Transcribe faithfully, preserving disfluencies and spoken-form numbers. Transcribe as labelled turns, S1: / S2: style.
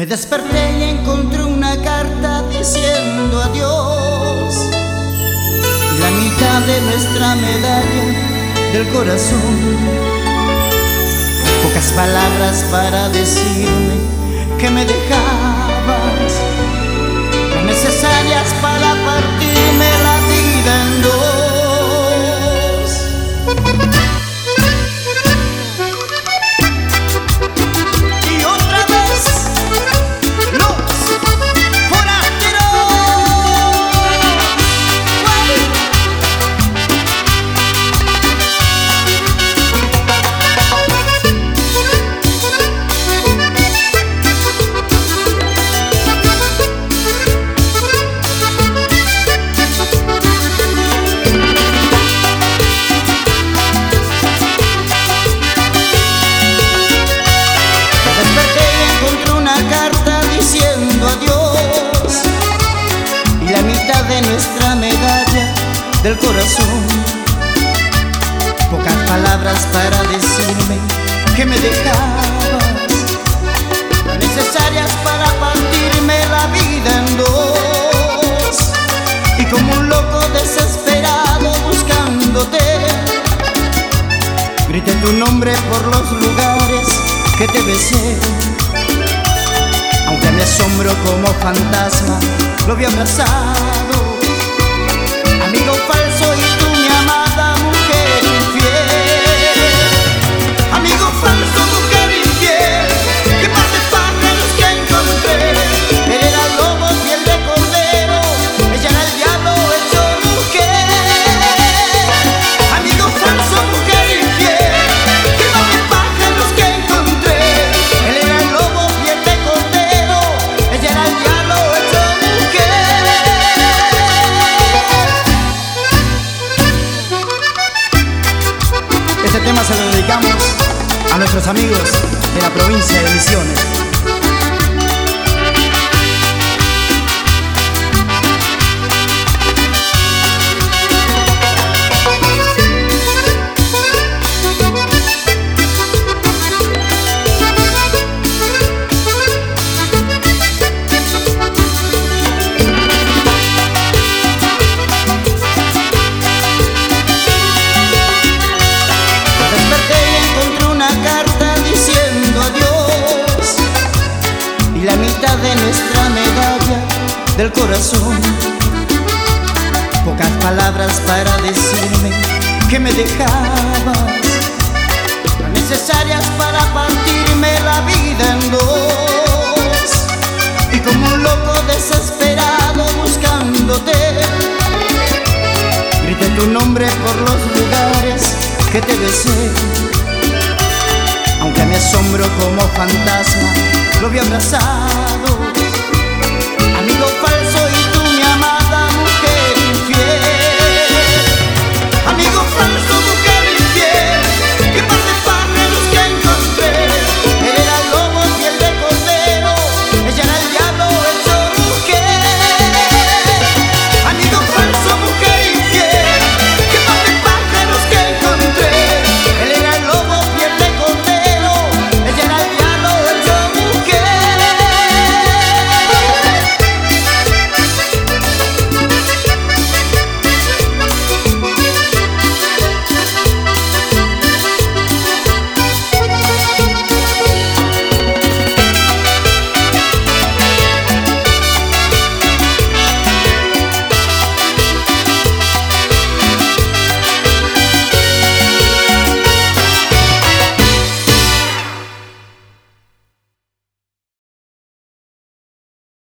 S1: Me desperté y encontré una carta diciendo adiós, y la mitad de nuestra medalla del corazón. Pocas palabras para decirme que me dejabas, no necesarias para partirme la vida en dos. De nuestra medalla del corazón, pocas palabras para decirme que me dejabas, no necesarias para partirme la vida en dos. Y como un loco desesperado buscándote, grité tu nombre por los lugares que te besé, aunque me asombro como fantasma lo vi abrazado. Amigo falso y tú mi amada mujer infiel. Amigo falso, mujer infiel, que más de pájaros que encontré. Él era el lobo, piel de cordero, ella era el diablo hecho mujer. Amigo falso, mujer infiel, que más de pájaros que encontré. Él era el lobo, piel de cordero, ella era el diablo hecho mujer. Este tema se lo dedicamos a nuestros amigos de la provincia de Misiones. La mitad de nuestra medalla del corazón, pocas palabras para decirme que me dejabas, no necesarias para partirme la vida en dos. Y como un loco desesperado buscándote, grité tu nombre por los lugares que te besé, aunque me asombro como fantasma lo vi abrazado.